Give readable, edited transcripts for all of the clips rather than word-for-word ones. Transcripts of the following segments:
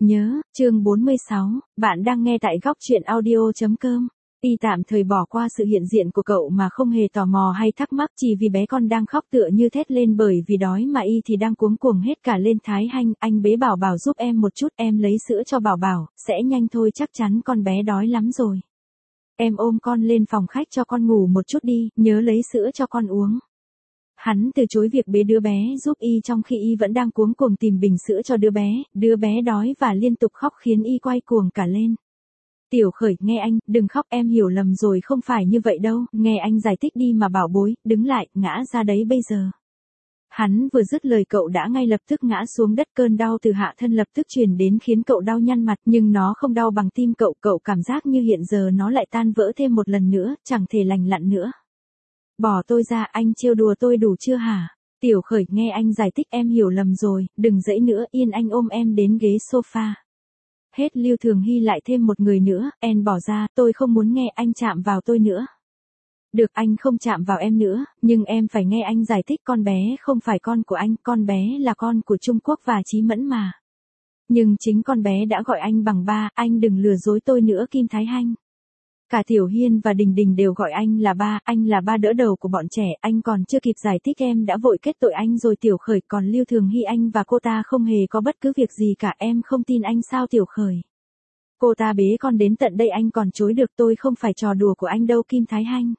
Nhớ, chương 46, bạn đang nghe tại góc truyện audio.com. Y tạm thời bỏ qua sự hiện diện của cậu mà không hề tò mò hay thắc mắc, chỉ vì bé con đang khóc tựa như thét lên bởi vì đói mà Y thì đang cuống cuồng hết cả lên. Thái Hanh, anh bế Bảo Bảo giúp em một chút, em lấy sữa cho Bảo Bảo, sẽ nhanh thôi, chắc chắn con bé đói lắm rồi. Em ôm con lên phòng khách cho con ngủ một chút đi, nhớ lấy sữa cho con uống. Hắn từ chối việc bế đứa bé giúp Y trong khi Y vẫn đang cuống cuồng tìm bình sữa cho đứa bé đói và liên tục khóc khiến Y quay cuồng cả lên. Tiểu Khởi, nghe anh, đừng khóc, em hiểu lầm rồi, không phải như vậy đâu, nghe anh giải thích đi mà Bảo bối, đứng lại, ngã ra đấy bây giờ. Hắn vừa dứt lời cậu đã ngay lập tức ngã xuống đất, cơn đau từ hạ thân lập tức truyền đến khiến cậu đau nhăn mặt, nhưng nó không đau bằng tim cậu cảm giác như hiện giờ nó lại tan vỡ thêm một lần nữa, chẳng thể lành lặn nữa. Bỏ tôi ra, anh trêu đùa tôi đủ chưa hả? Tiểu Khởi, nghe anh giải thích, em hiểu lầm rồi, đừng dãy nữa, yên, anh ôm em đến ghế sofa. Hết Lưu Thường Hy lại thêm một người nữa, em bỏ ra, tôi không muốn nghe anh chạm vào tôi nữa. Được, anh không chạm vào em nữa, nhưng em phải nghe anh giải thích, con bé không phải con của anh, con bé là con của Trung Quốc và Chí Mẫn mà. Nhưng chính con bé đã gọi anh bằng ba, anh đừng lừa dối tôi nữa Kim Thái Hanh. Cả Tiểu Hiên và Đình Đình đều gọi anh là ba đỡ đầu của bọn trẻ, anh còn chưa kịp giải thích em đã vội kết tội anh rồi. Tiểu Khởi, còn Lưu Thường Hy anh và cô ta không hề có bất cứ việc gì cả, em không tin anh sao Tiểu Khởi. Cô ta bế con đến tận đây anh còn chối được, tôi không phải trò đùa của anh đâu Kim Thái Hanh.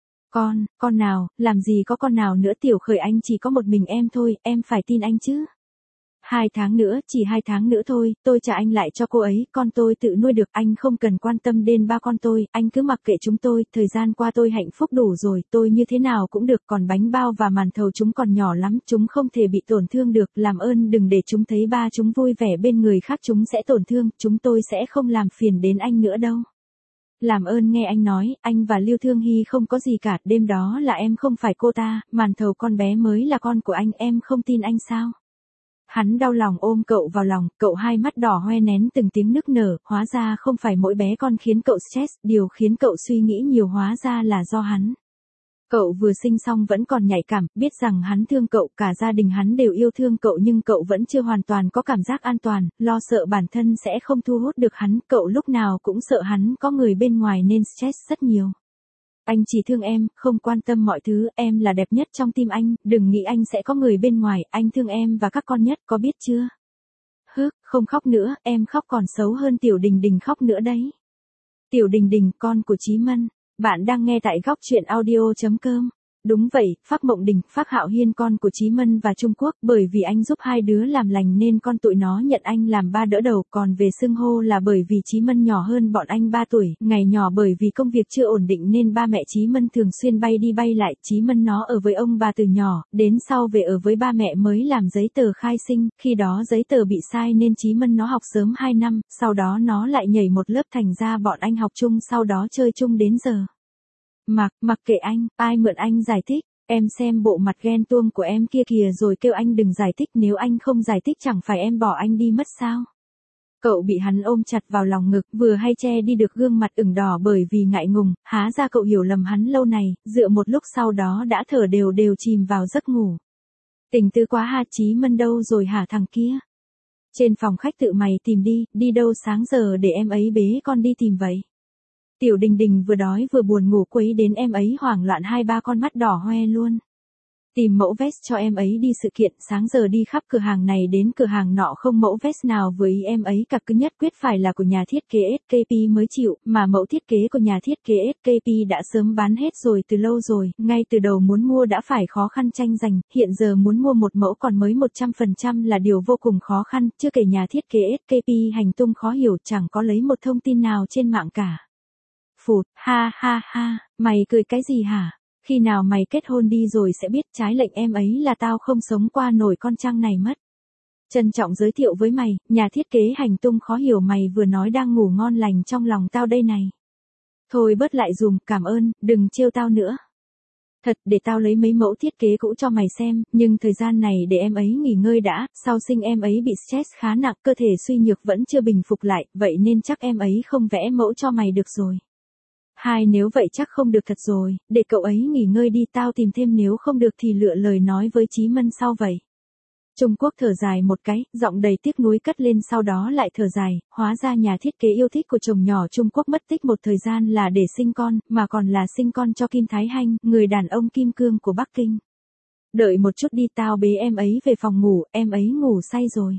Con nào, làm gì có con nào nữa Tiểu Khởi, anh chỉ có một mình em thôi, em phải tin anh chứ. 2 tháng nữa, chỉ 2 tháng nữa thôi, tôi trả anh lại cho cô ấy, con tôi tự nuôi được, anh không cần quan tâm đến ba con tôi, anh cứ mặc kệ chúng tôi, thời gian qua tôi hạnh phúc đủ rồi, tôi như thế nào cũng được, còn bánh bao và màn thầu chúng còn nhỏ lắm, chúng không thể bị tổn thương được, làm ơn đừng để chúng thấy ba chúng vui vẻ bên người khác, chúng sẽ tổn thương, chúng tôi sẽ không làm phiền đến anh nữa đâu. Làm ơn nghe anh nói, anh và Lưu Thương Hy không có gì cả, đêm đó là em không phải cô ta, màn thầu con bé mới là con của anh, em không tin anh sao? Hắn đau lòng ôm cậu vào lòng, cậu hai mắt đỏ hoe nén từng tiếng nức nở, hóa ra không phải mỗi bé con khiến cậu stress, điều khiến cậu suy nghĩ nhiều hóa ra là do hắn. Cậu vừa sinh xong vẫn còn nhạy cảm, biết rằng hắn thương cậu, cả gia đình hắn đều yêu thương cậu nhưng cậu vẫn chưa hoàn toàn có cảm giác an toàn, lo sợ bản thân sẽ không thu hút được hắn, cậu lúc nào cũng sợ hắn có người bên ngoài nên stress rất nhiều. Anh chỉ thương em, không quan tâm mọi thứ, em là đẹp nhất trong tim anh, đừng nghĩ anh sẽ có người bên ngoài, anh thương em và các con nhất, có biết chưa? Không khóc nữa, em khóc còn xấu hơn Tiểu Đình Đình khóc nữa đấy. Tiểu Đình Đình, con của Chí Mân. Bạn đang nghe tại góc truyện audio.com. Đúng vậy, Phác Mộng Đình, Phác Hạo Hiên con của Chí Mân và Trung Quốc, bởi vì anh giúp hai đứa làm lành nên con tụi nó nhận anh làm ba đỡ đầu, còn về xưng hô là bởi vì Chí Mân nhỏ hơn bọn anh 3 tuổi, ngày nhỏ bởi vì công việc chưa ổn định nên ba mẹ Chí Mân thường xuyên bay đi bay lại, Chí Mân nó ở với ông bà từ nhỏ, đến sau về ở với ba mẹ mới làm giấy tờ khai sinh, khi đó giấy tờ bị sai nên Chí Mân nó học sớm 2 năm, sau đó nó lại nhảy một lớp thành ra bọn anh học chung sau đó chơi chung đến giờ. Mặc kệ anh, ai mượn anh giải thích, em xem bộ mặt ghen tuông của em kia kìa rồi kêu anh đừng giải thích, nếu anh không giải thích chẳng phải em bỏ anh đi mất sao? Cậu bị hắn ôm chặt vào lòng ngực, vừa hay che đi được gương mặt ửng đỏ bởi vì ngại ngùng, há ra cậu hiểu lầm hắn lâu này, dựa một lúc sau đó đã thở đều chìm vào giấc ngủ. Tình tư quá ha, Chí Mân đâu rồi hả thằng kia? Trên phòng khách tự mày tìm đi đâu sáng giờ để em ấy bế con đi tìm vậy? Tiểu Đình Đình vừa đói vừa buồn ngủ quấy đến em ấy hoảng loạn 2-3 con mắt đỏ hoe luôn. Tìm mẫu vest cho em ấy đi sự kiện, sáng giờ đi khắp cửa hàng này đến cửa hàng nọ không mẫu vest nào với ý em ấy cả, cứ nhất quyết phải là của nhà thiết kế SKP mới chịu, mà mẫu thiết kế của nhà thiết kế SKP đã sớm bán hết rồi từ lâu rồi, ngay từ đầu muốn mua đã phải khó khăn tranh giành, hiện giờ muốn mua một mẫu còn mới 100% là điều vô cùng khó khăn, chưa kể nhà thiết kế SKP hành tung khó hiểu, chẳng có lấy một thông tin nào trên mạng cả. Phụt, ha, mày cười cái gì hả? Khi nào mày kết hôn đi rồi sẽ biết, trái lệnh em ấy là tao không sống qua nổi con trăng này mất. Trân trọng giới thiệu với mày, nhà thiết kế hành tung khó hiểu mày vừa nói đang ngủ ngon lành trong lòng tao đây này. Thôi bớt lại dùm, cảm ơn, đừng trêu tao nữa. Thật, để tao lấy mấy mẫu thiết kế cũ cho mày xem, nhưng thời gian này để em ấy nghỉ ngơi đã, sau sinh em ấy bị stress khá nặng, cơ thể suy nhược vẫn chưa bình phục lại, vậy nên chắc em ấy không vẽ mẫu cho mày được rồi. Nếu vậy chắc không được thật rồi, để cậu ấy nghỉ ngơi đi, tao tìm thêm, nếu không được thì lựa lời nói với Chí Mân sau vậy. Trung Quốc thở dài một cái, giọng đầy tiếc nuối cất lên sau đó lại thở dài, hóa ra nhà thiết kế yêu thích của chồng nhỏ Trung Quốc mất tích một thời gian là để sinh con, mà còn là sinh con cho Kim Thái Hanh, người đàn ông kim cương của Bắc Kinh. Đợi một chút đi, tao bế em ấy về phòng ngủ, em ấy ngủ say rồi.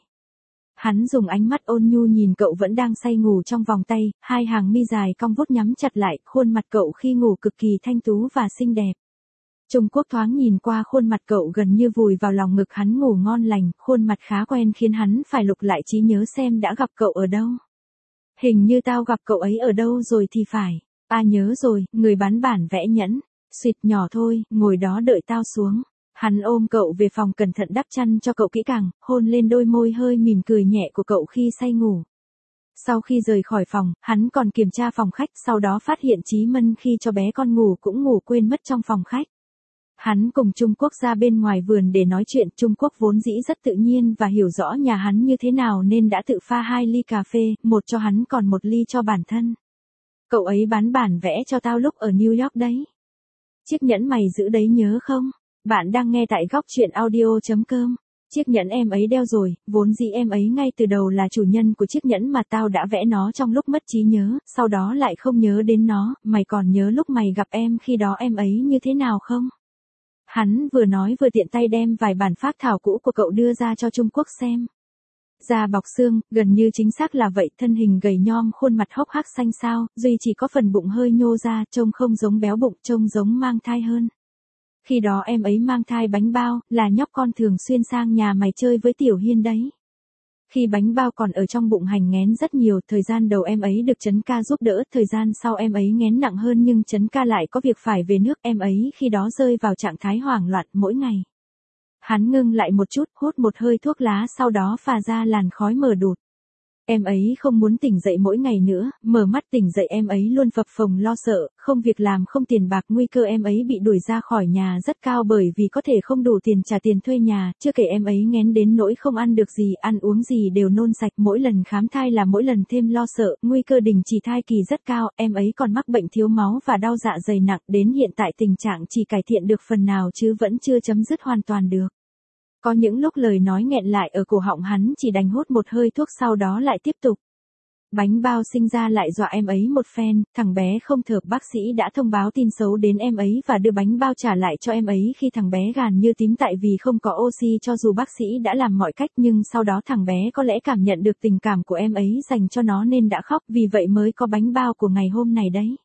Hắn dùng ánh mắt ôn nhu nhìn cậu vẫn đang say ngủ trong vòng tay, hai hàng mi dài cong vút nhắm chặt lại, khuôn mặt cậu khi ngủ cực kỳ thanh tú và xinh đẹp. Trung Quốc thoáng nhìn qua khuôn mặt cậu gần như vùi vào lòng ngực hắn ngủ ngon lành, khuôn mặt khá quen khiến hắn phải lục lại trí nhớ xem đã gặp cậu ở đâu. Hình như tao gặp cậu ấy ở đâu rồi thì phải. Nhớ rồi, người bán bản vẽ nhẫn. Xịt nhỏ thôi, ngồi đó đợi tao xuống. Hắn ôm cậu về phòng cẩn thận đắp chăn cho cậu kỹ càng, hôn lên đôi môi hơi mỉm cười nhẹ của cậu khi say ngủ. Sau khi rời khỏi phòng, hắn còn kiểm tra phòng khách, sau đó phát hiện Chí Mân khi cho bé con ngủ cũng ngủ quên mất trong phòng khách. Hắn cùng Trung Quốc ra bên ngoài vườn để nói chuyện, Trung Quốc vốn dĩ rất tự nhiên và hiểu rõ nhà hắn như thế nào nên đã tự pha 2 ly cà phê, một cho hắn còn một ly cho bản thân. Cậu ấy bán bản vẽ cho tao lúc ở New York đấy. Chiếc nhẫn mày giữ đấy nhớ không? Bạn đang nghe tại góc truyện audio.com. Chiếc nhẫn em ấy đeo rồi, vốn dĩ em ấy ngay từ đầu là chủ nhân của chiếc nhẫn mà tao đã vẽ nó trong lúc mất trí nhớ, sau đó lại không nhớ đến nó, mày còn nhớ lúc mày gặp em khi đó em ấy như thế nào không? Hắn vừa nói vừa tiện tay đem vài bản phác thảo cũ của cậu đưa ra cho Trung Quốc xem. Da bọc xương, gần như chính xác là vậy, thân hình gầy nhom, khuôn mặt hốc hác xanh xao, duy chỉ có phần bụng hơi nhô ra, trông không giống béo bụng, trông giống mang thai hơn. Khi đó em ấy mang thai bánh bao, là nhóc con thường xuyên sang nhà mày chơi với Tiểu Hiên đấy. Khi bánh bao còn ở trong bụng hành nghén rất nhiều, thời gian đầu em ấy được Trấn Ca giúp đỡ, thời gian sau em ấy nghén nặng hơn nhưng Trấn Ca lại có việc phải về nước, em ấy khi đó rơi vào trạng thái hoảng loạn mỗi ngày. Hắn ngưng lại một chút, hút một hơi thuốc lá sau đó phà ra làn khói mờ đụt. Em ấy không muốn tỉnh dậy mỗi ngày nữa, mở mắt tỉnh dậy em ấy luôn phập phồng lo sợ, không việc làm không tiền bạc, nguy cơ em ấy bị đuổi ra khỏi nhà rất cao bởi vì có thể không đủ tiền trả tiền thuê nhà, chưa kể em ấy nghén đến nỗi không ăn được gì, ăn uống gì đều nôn sạch, mỗi lần khám thai là mỗi lần thêm lo sợ, nguy cơ đình chỉ thai kỳ rất cao, em ấy còn mắc bệnh thiếu máu và đau dạ dày nặng, đến hiện tại tình trạng chỉ cải thiện được phần nào chứ vẫn chưa chấm dứt hoàn toàn được. Có những lúc lời nói nghẹn lại ở cổ họng hắn chỉ đành hút một hơi thuốc sau đó lại tiếp tục. Bánh bao sinh ra lại dọa em ấy một phen, thằng bé không thở, bác sĩ đã thông báo tin xấu đến em ấy và đưa bánh bao trả lại cho em ấy khi thằng bé gàn như tím tại vì không có oxy, cho dù bác sĩ đã làm mọi cách nhưng sau đó thằng bé có lẽ cảm nhận được tình cảm của em ấy dành cho nó nên đã khóc, vì vậy mới có bánh bao của ngày hôm này đấy.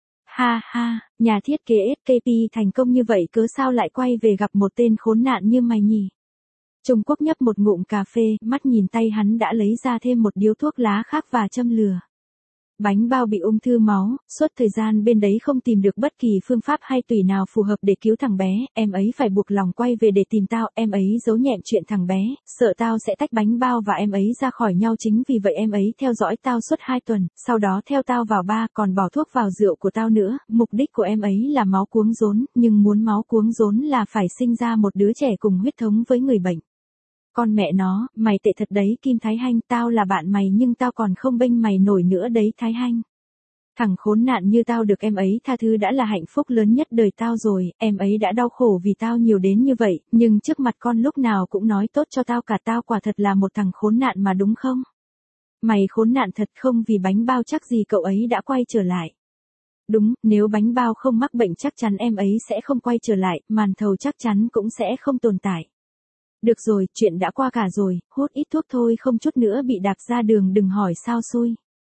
Ha ha, nhà thiết kế SKP thành công như vậy cớ sao lại quay về gặp một tên khốn nạn như mày nhỉ? Trung Quốc nhấp một ngụm cà phê, mắt nhìn tay hắn đã lấy ra thêm một điếu thuốc lá khác và châm lửa. Bánh bao bị ung thư máu, suốt thời gian bên đấy không tìm được bất kỳ phương pháp hay tùy nào phù hợp để cứu thằng bé, em ấy phải buộc lòng quay về để tìm tao, em ấy giấu nhẹm chuyện thằng bé, sợ tao sẽ tách bánh bao và em ấy ra khỏi nhau, chính vì vậy em ấy theo dõi tao suốt 2 tuần, sau đó theo tao vào bar còn bỏ thuốc vào rượu của tao nữa, mục đích của em ấy là máu cuống rốn, nhưng muốn máu cuống rốn là phải sinh ra một đứa trẻ cùng huyết thống với người bệnh. Con mẹ nó, mày tệ thật đấy Kim Thái Hanh, tao là bạn mày nhưng tao còn không bênh mày nổi nữa đấy Thái Hanh. Thằng khốn nạn như tao được em ấy tha thứ đã là hạnh phúc lớn nhất đời tao rồi, em ấy đã đau khổ vì tao nhiều đến như vậy, nhưng trước mặt con lúc nào cũng nói tốt cho tao cả, tao quả thật là một thằng khốn nạn mà đúng không? Mày khốn nạn thật không, vì bánh bao chắc gì cậu ấy đã quay trở lại. Đúng, nếu bánh bao không mắc bệnh chắc chắn em ấy sẽ không quay trở lại, màn thầu chắc chắn cũng sẽ không tồn tại. Được rồi, chuyện đã qua cả rồi, hút ít thuốc thôi không chút nữa bị đạp ra đường, đừng hỏi sao xui.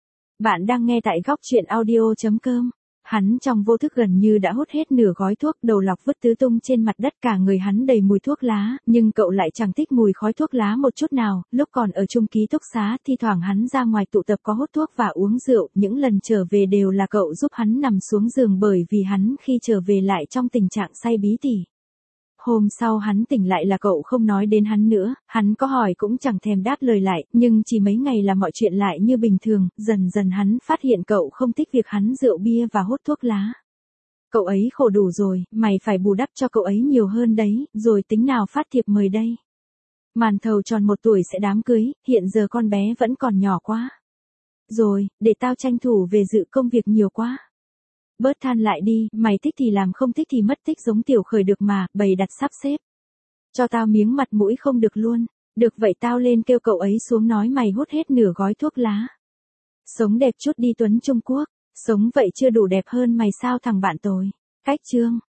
Bạn đang nghe tại góc truyện audio.com. Hắn trong vô thức gần như đã hút hết nửa gói thuốc, đầu lọc vứt tứ tung trên mặt đất, cả người hắn đầy mùi thuốc lá, nhưng cậu lại chẳng thích mùi khói thuốc lá một chút nào, lúc còn ở chung ký túc xá, thi thoảng hắn ra ngoài tụ tập có hút thuốc và uống rượu, những lần trở về đều là cậu giúp hắn nằm xuống giường bởi vì hắn khi trở về lại trong tình trạng say bí tỉ. Hôm sau hắn tỉnh lại là cậu không nói đến hắn nữa, hắn có hỏi cũng chẳng thèm đáp lời lại, nhưng chỉ mấy ngày là mọi chuyện lại như bình thường, dần dần hắn phát hiện cậu không thích việc hắn rượu bia và hút thuốc lá. Cậu ấy khổ đủ rồi, mày phải bù đắp cho cậu ấy nhiều hơn đấy, rồi tính nào phát thiệp mời đây. Màn thầu tròn 1 tuổi sẽ đám cưới, hiện giờ con bé vẫn còn nhỏ quá. Rồi, để tao tranh thủ về dự, công việc nhiều quá. Bớt than lại đi, mày thích thì làm không thích thì mất, thích giống Tiểu Khởi được mà, bày đặt sắp xếp. Cho tao miếng mặt mũi không được luôn. Được vậy tao lên kêu cậu ấy xuống nói mày hút hết nửa gói thuốc lá. Sống đẹp chút đi Tuấn Trung Quốc. Sống vậy chưa đủ đẹp hơn mày sao thằng bạn tôi. Cách chương.